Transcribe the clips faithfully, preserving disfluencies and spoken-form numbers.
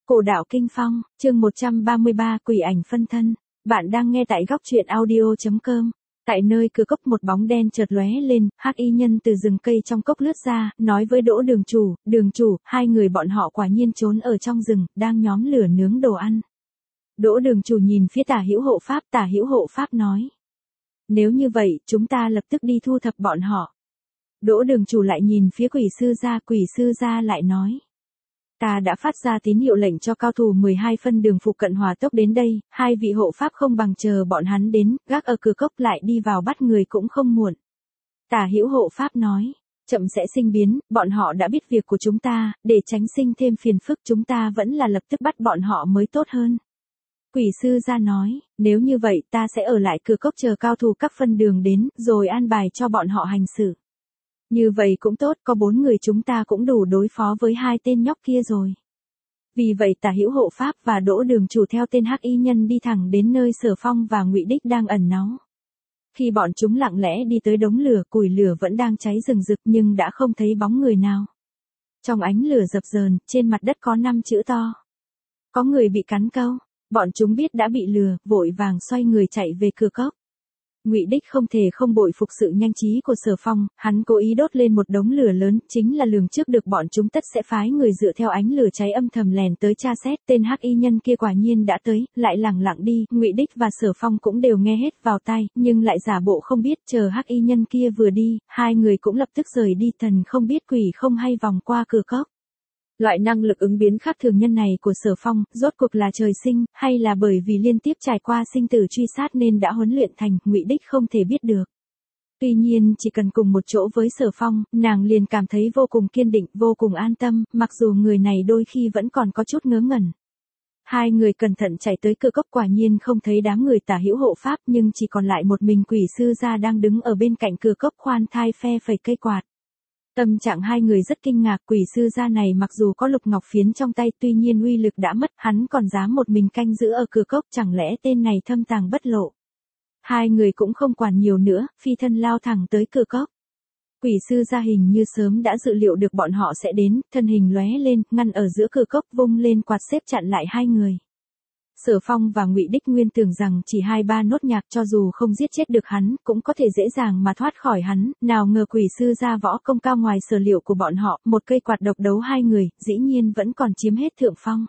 Cổ đạo kinh phong, chương một trăm ba mươi ba quỷ ảnh phân thân. Bạn đang nghe tại góc truyện audio chấm com. Tại nơi cửa cốc một bóng đen chợt lóe lên, hắc y nhân từ rừng cây trong cốc lướt ra, nói với Đỗ đường chủ, đường chủ, hai người bọn họ quả nhiên trốn ở trong rừng, đang nhóm lửa nướng đồ ăn. Đỗ đường chủ nhìn phía Tả Hữu hộ pháp, Tả Hữu hộ pháp nói. Nếu như vậy, chúng ta lập tức đi thu thập bọn họ. Đỗ đường chủ lại nhìn phía quỷ sư gia, quỷ sư gia lại nói. Ta đã phát ra tín hiệu lệnh cho cao thủ mười hai phân đường phụ cận hỏa tốc đến đây, hai vị hộ pháp không bằng chờ bọn hắn đến, gác ở cửa cốc lại đi vào bắt người cũng không muộn. Tả Hữu hộ pháp nói, chậm sẽ sinh biến, bọn họ đã biết việc của chúng ta, để tránh sinh thêm phiền phức chúng ta vẫn là lập tức bắt bọn họ mới tốt hơn. Quỷ sư gia nói, nếu như vậy ta sẽ ở lại cửa cốc chờ cao thủ các phân đường đến, rồi an bài cho bọn họ hành xử. Như vậy cũng tốt, có bốn người chúng ta cũng đủ đối phó với hai tên nhóc kia rồi. Vì vậy Tả Hữu hộ pháp và Đỗ đường chủ theo tên hắc y nhân đi thẳng đến nơi Sở Phong và Ngụy Đích đang ẩn náu. Khi bọn chúng lặng lẽ đi tới đống lửa, củi lửa vẫn đang cháy rừng rực nhưng đã không thấy bóng người nào. Trong ánh lửa dập dờn, trên mặt đất có năm chữ to. Có người bị cắn câu, bọn chúng biết đã bị lừa, vội vàng xoay người chạy về cửa cốc. Ngụy Đích không thể không bội phục sự nhanh trí của Sở Phong, hắn cố ý đốt lên một đống lửa lớn, chính là lường trước được bọn chúng tất sẽ phái người dựa theo ánh lửa cháy âm thầm lèn tới tra xét. Tên hắc y nhân kia quả nhiên đã tới, lại lẳng lặng đi, Ngụy Đích và Sở Phong cũng đều nghe hết vào tai, nhưng lại giả bộ không biết, chờ hắc y nhân kia vừa đi, hai người cũng lập tức rời đi, thần không biết quỷ không hay vòng qua cửa cốc. Loại năng lực ứng biến khác thường nhân này của Sở Phong, rốt cuộc là trời sinh, hay là bởi vì liên tiếp trải qua sinh tử truy sát nên đã huấn luyện thành, Ngụy Đích không thể biết được. Tuy nhiên chỉ cần cùng một chỗ với Sở Phong, nàng liền cảm thấy vô cùng kiên định, vô cùng an tâm, mặc dù người này đôi khi vẫn còn có chút ngớ ngẩn. Hai người cẩn thận chạy tới cửa cốc, quả nhiên không thấy đám người Tả Hữu hộ pháp, nhưng chỉ còn lại một mình quỷ sư gia đang đứng ở bên cạnh cửa cốc khoan thai phe phẩy cây quạt. Tâm trạng hai người rất kinh ngạc, quỷ sư gia này mặc dù có lục ngọc phiến trong tay, tuy nhiên uy lực đã mất, hắn còn dám một mình canh giữ ở cửa cốc, chẳng lẽ tên này thâm tàng bất lộ. Hai người cũng không quản nhiều nữa, phi thân lao thẳng tới cửa cốc. Quỷ sư gia hình như sớm đã dự liệu được bọn họ sẽ đến, thân hình lóe lên, ngăn ở giữa cửa cốc, vung lên quạt xếp chặn lại hai người. Sở Phong và Ngụy Đích nguyên tưởng rằng chỉ hai ba nốt nhạc cho dù không giết chết được hắn, cũng có thể dễ dàng mà thoát khỏi hắn, nào ngờ quỷ sư gia võ công cao ngoài sở liệu của bọn họ, một cây quạt độc đấu hai người, dĩ nhiên vẫn còn chiếm hết thượng phong.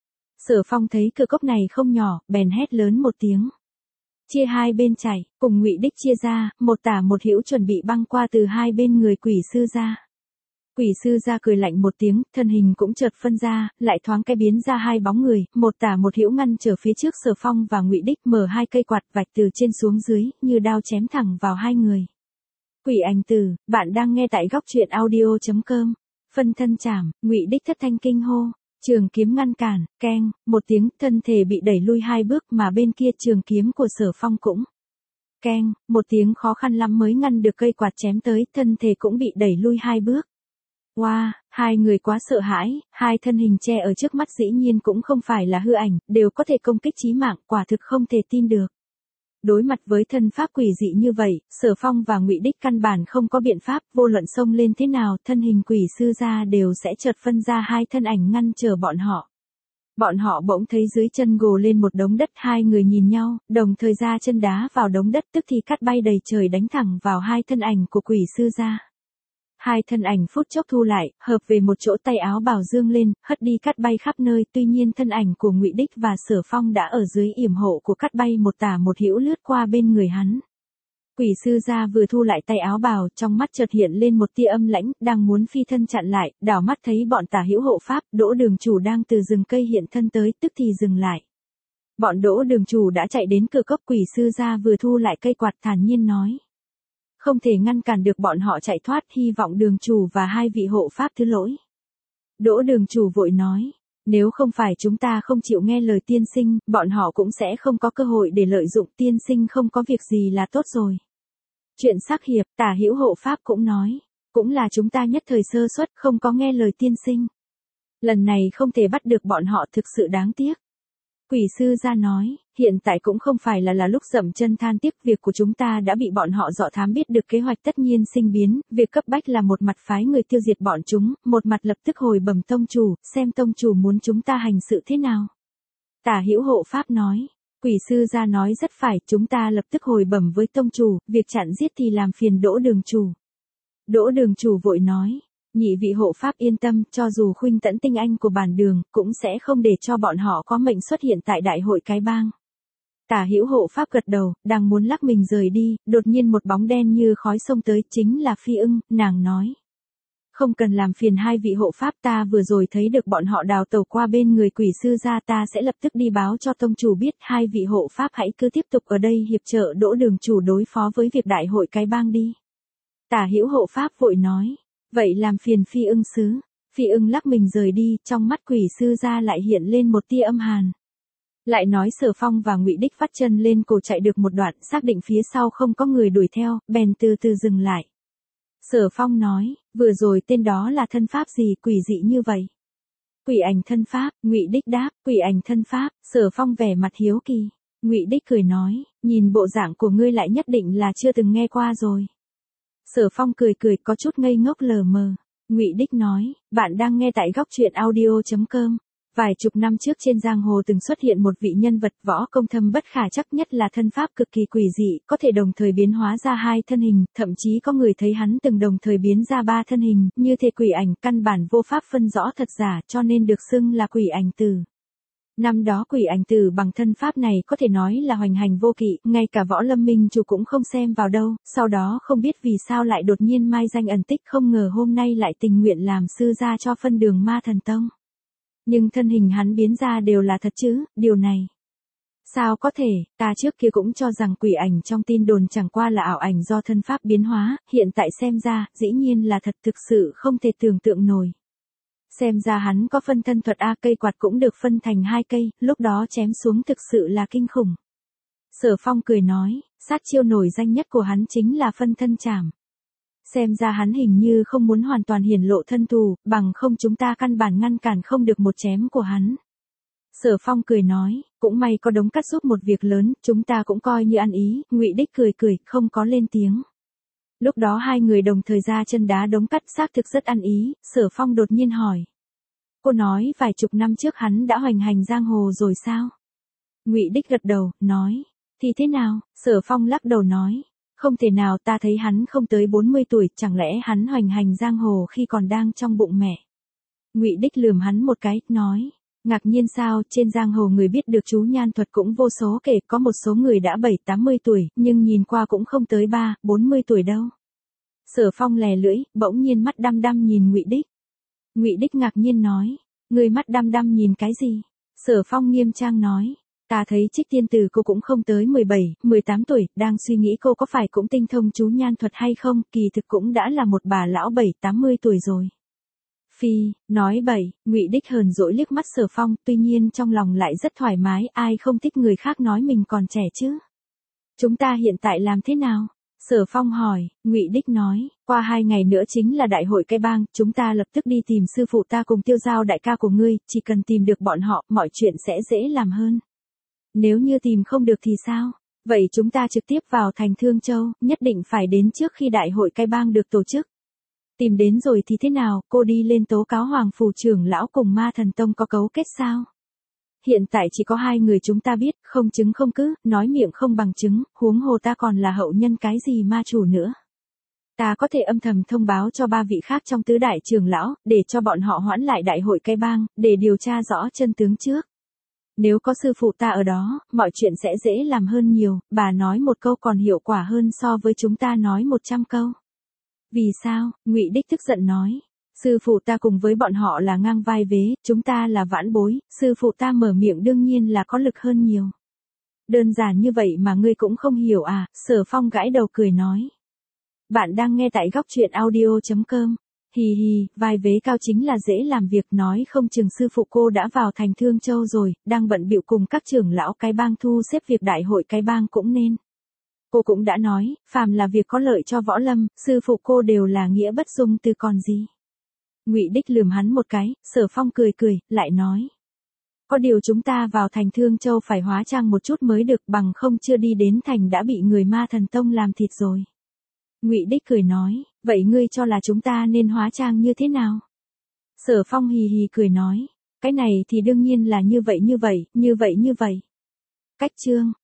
Sở Phong thấy cửa cốc này không nhỏ, bèn hét lớn một tiếng. Chia hai bên chạy, cùng Ngụy Đích chia ra, một tả một hữu chuẩn bị băng qua từ hai bên người quỷ sư gia. Quỷ sư gia cười lạnh một tiếng, thân hình cũng chợt phân ra, lại thoáng cái biến ra hai bóng người, một tả một hữu ngăn trở phía trước Sở Phong và Ngụy Đích, mở hai cây quạt vạch từ trên xuống dưới, như đao chém thẳng vào hai người. Quỷ ảnh tử, bạn đang nghe tại góc truyện audio chấm com. Phân thân chảm, Ngụy Đích thất thanh kinh hô, trường kiếm ngăn cản, keng, một tiếng, thân thể bị đẩy lui hai bước, mà bên kia trường kiếm của Sở Phong cũng keng, một tiếng, khó khăn lắm mới ngăn được cây quạt chém tới, thân thể cũng bị đẩy lui hai bước. Wow, hai người quá sợ hãi, hai thân hình che ở trước mắt dĩ nhiên cũng không phải là hư ảnh, đều có thể công kích chí mạng, quả thực không thể tin được. Đối mặt với thân pháp quỷ dị như vậy, Sở Phong và Ngụy Đích căn bản không có biện pháp, vô luận xông lên thế nào, thân hình quỷ sư gia đều sẽ chợt phân ra hai thân ảnh ngăn trở bọn họ. Bọn họ bỗng thấy dưới chân gồ lên một đống đất, hai người nhìn nhau, đồng thời ra chân đá vào đống đất, tức thì cát bay đầy trời đánh thẳng vào hai thân ảnh của quỷ sư gia. Hai thân ảnh phút chốc thu lại, hợp về một chỗ, tay áo bào dương lên, hất đi cát bay khắp nơi, tuy nhiên thân ảnh của Ngụy Đích và Sở Phong đã ở dưới yểm hộ của cát bay một tả một hữu lướt qua bên người hắn. Quỷ sư gia vừa thu lại tay áo bào, trong mắt chợt hiện lên một tia âm lãnh, đang muốn phi thân chặn lại, đảo mắt thấy bọn Tả Hữu hộ pháp, Đỗ đường chủ đang từ rừng cây hiện thân tới, tức thì dừng lại. Bọn Đỗ đường chủ đã chạy đến cửa cốc, quỷ sư gia vừa thu lại cây quạt thản nhiên nói. Không thể ngăn cản được bọn họ chạy thoát, hy vọng đường chủ và hai vị hộ pháp thứ lỗi. Đỗ đường chủ vội nói, nếu không phải chúng ta không chịu nghe lời tiên sinh, bọn họ cũng sẽ không có cơ hội để lợi dụng, tiên sinh không có việc gì là tốt rồi. Chuyện sắc hiệp, Tả Hữu hộ pháp cũng nói, cũng là chúng ta nhất thời sơ suất, không có nghe lời tiên sinh. Lần này không thể bắt được bọn họ, thực sự đáng tiếc. Quỷ sư gia nói, hiện tại cũng không phải là là lúc dậm chân than tiếc, việc của chúng ta đã bị bọn họ dọ thám biết được, kế hoạch tất nhiên sinh biến, việc cấp bách là một mặt phái người tiêu diệt bọn chúng, một mặt lập tức hồi bẩm tông chủ, xem tông chủ muốn chúng ta hành sự thế nào. Tả Hữu Hộ Pháp nói, quỷ sư gia nói rất phải, chúng ta lập tức hồi bẩm với tông chủ, việc chặn giết thì làm phiền Đỗ đường chủ. Đỗ đường chủ vội nói, nhị vị hộ pháp yên tâm, cho dù khuynh tẫn tinh anh của bản đường, cũng sẽ không để cho bọn họ có mệnh xuất hiện tại đại hội cái bang. Tả Hữu Hộ Pháp gật đầu, đang muốn lắc mình rời đi, đột nhiên một bóng đen như khói xông tới, chính là Phi Ưng, nàng nói. Không cần làm phiền hai vị hộ pháp, ta vừa rồi thấy được bọn họ đào tẩu qua bên người quỷ sư gia, ta sẽ lập tức đi báo cho tông chủ biết, hai vị hộ pháp hãy cứ tiếp tục ở đây hiệp trợ Đỗ đường chủ đối phó với việc đại hội cái bang đi. Tả Hữu Hộ Pháp vội nói, vậy làm phiền Phi Ưng sứ. Phi Ưng lắc mình rời đi, trong mắt quỷ sư gia lại hiện lên một tia âm hàn. Lại nói Sở Phong và Ngụy Đích vắt chân lên cổ chạy được một đoạn, xác định phía sau không có người đuổi theo, bèn từ từ dừng lại. Sở Phong nói, vừa rồi tên đó là thân pháp gì quỷ dị như vậy? Quỷ ảnh thân pháp, Ngụy Đích đáp, quỷ ảnh thân pháp. Sở Phong vẻ mặt hiếu kỳ. Ngụy Đích cười nói, nhìn bộ dạng của ngươi lại nhất định là chưa từng nghe qua rồi. Sở Phong cười cười có chút ngây ngốc lờ mờ. Ngụy Đích nói, bạn đang nghe tại góc truyện audio chấm com. Vài chục năm trước trên giang hồ từng xuất hiện một vị nhân vật võ công thâm bất khả chắc, nhất là thân pháp cực kỳ quỷ dị, có thể đồng thời biến hóa ra hai thân hình, thậm chí có người thấy hắn từng đồng thời biến ra ba thân hình, như thể quỷ ảnh, căn bản vô pháp phân rõ thật giả, cho nên được xưng là quỷ ảnh tử. Năm đó quỷ ảnh tử bằng thân pháp này có thể nói là hoành hành vô kỵ, ngay cả Võ Lâm Minh chủ cũng không xem vào đâu, sau đó không biết vì sao lại đột nhiên mai danh ẩn tích, không ngờ hôm nay lại tình nguyện làm sư gia cho phân đường Ma Thần Tông. Nhưng thân hình hắn biến ra đều là thật chứ, điều này. Sao có thể, ta trước kia cũng cho rằng quỷ ảnh trong tin đồn chẳng qua là ảo ảnh do thân pháp biến hóa, hiện tại xem ra, dĩ nhiên là thật, thực sự không thể tưởng tượng nổi. Xem ra hắn có phân thân thuật A, cây quạt cũng được phân thành hai cây, lúc đó chém xuống thực sự là kinh khủng. Sở Phong cười nói, sát chiêu nổi danh nhất của hắn chính là phân thân chảm. Xem ra hắn hình như không muốn hoàn toàn hiển lộ thân thù, bằng không chúng ta căn bản ngăn cản không được một chém của hắn. Sở Phong cười nói, cũng may có đống cắt giúp một việc lớn, chúng ta cũng coi như ăn ý. Ngụy Đích cười cười, không có lên tiếng. Lúc đó hai người đồng thời ra chân đá đống cắt, xác thực rất ăn ý. Sở Phong đột nhiên hỏi, cô nói vài chục năm trước hắn đã hoành hành giang hồ rồi sao? Ngụy Đích gật đầu, nói, thì thế nào? Sở Phong lắc đầu nói, không thể nào, ta thấy hắn không tới bốn mươi tuổi, chẳng lẽ hắn hoành hành giang hồ khi còn đang trong bụng mẹ? Ngụy Đích lườm hắn một cái, nói, ngạc nhiên sao, trên giang hồ người biết được chú nhan thuật cũng vô số kể, có một số người đã bảy tám mươi tuổi, nhưng nhìn qua cũng không tới ba bốn mươi tuổi đâu. Sở Phong lè lưỡi, bỗng nhiên mắt đăm đăm nhìn Ngụy Đích. Ngụy Đích ngạc nhiên nói, người mắt đăm đăm nhìn cái gì? Sở Phong nghiêm trang nói, ta thấy Trích Tiên Tử cô cũng không tới mười bảy, mười tám tuổi, đang suy nghĩ cô có phải cũng tinh thông chú nhan thuật hay không, kỳ thực cũng đã là một bà lão bảy tám mươi tuổi rồi. Phi, nói bậy. Ngụy Đích hờn dỗi liếc mắt Sở Phong, tuy nhiên trong lòng lại rất thoải mái, ai không thích người khác nói mình còn trẻ chứ. Chúng ta hiện tại làm thế nào? Sở Phong hỏi. Ngụy Đích nói, qua hai ngày nữa chính là đại hội cái bang, chúng ta lập tức đi tìm sư phụ ta cùng Tiêu Giao đại ca của ngươi, chỉ cần tìm được bọn họ, mọi chuyện sẽ dễ làm hơn. Nếu như tìm không được thì sao? Vậy chúng ta trực tiếp vào thành Thương Châu, nhất định phải đến trước khi đại hội cái bang được tổ chức. Tìm đến rồi thì thế nào, cô đi lên tố cáo Hoàng phủ trưởng lão cùng Ma Thần Tông có cấu kết sao? Hiện tại chỉ có hai người chúng ta biết, không chứng không cứ, nói miệng không bằng chứng, huống hồ ta còn là hậu nhân cái gì ma chủ nữa. Ta có thể âm thầm thông báo cho ba vị khác trong tứ đại trưởng lão, để cho bọn họ hoãn lại đại hội cái bang, để điều tra rõ chân tướng trước. Nếu có sư phụ ta ở đó, mọi chuyện sẽ dễ làm hơn nhiều, bà nói một câu còn hiệu quả hơn so với chúng ta nói một trăm câu. Vì sao? Ngụy Đích tức giận nói. Sư phụ ta cùng với bọn họ là ngang vai vế, chúng ta là vãn bối, sư phụ ta mở miệng đương nhiên là có lực hơn nhiều. Đơn giản như vậy mà ngươi cũng không hiểu à? Sở Phong gãi đầu cười nói. Bạn đang nghe tại góc truyện audio chấm com. Hì hì, vai vế cao chính là dễ làm việc, nói không chừng sư phụ cô đã vào thành Thương Châu rồi, đang bận bịu cùng các trưởng lão cái bang thu xếp việc đại hội cái bang cũng nên. Cô cũng đã nói, phàm là việc có lợi cho võ lâm, sư phụ cô đều là nghĩa bất dung từ còn gì. Ngụy Đích lườm hắn một cái, Sở Phong cười cười, lại nói. Có điều chúng ta vào thành Thương Châu phải hóa trang một chút mới được, bằng không chưa đi đến thành đã bị người Ma Thần Tông làm thịt rồi. Ngụy Đích cười nói, vậy ngươi cho là chúng ta nên hóa trang như thế nào? Sở Phong hì hì cười nói, cái này thì đương nhiên là như vậy như vậy, như vậy như vậy. Cách chương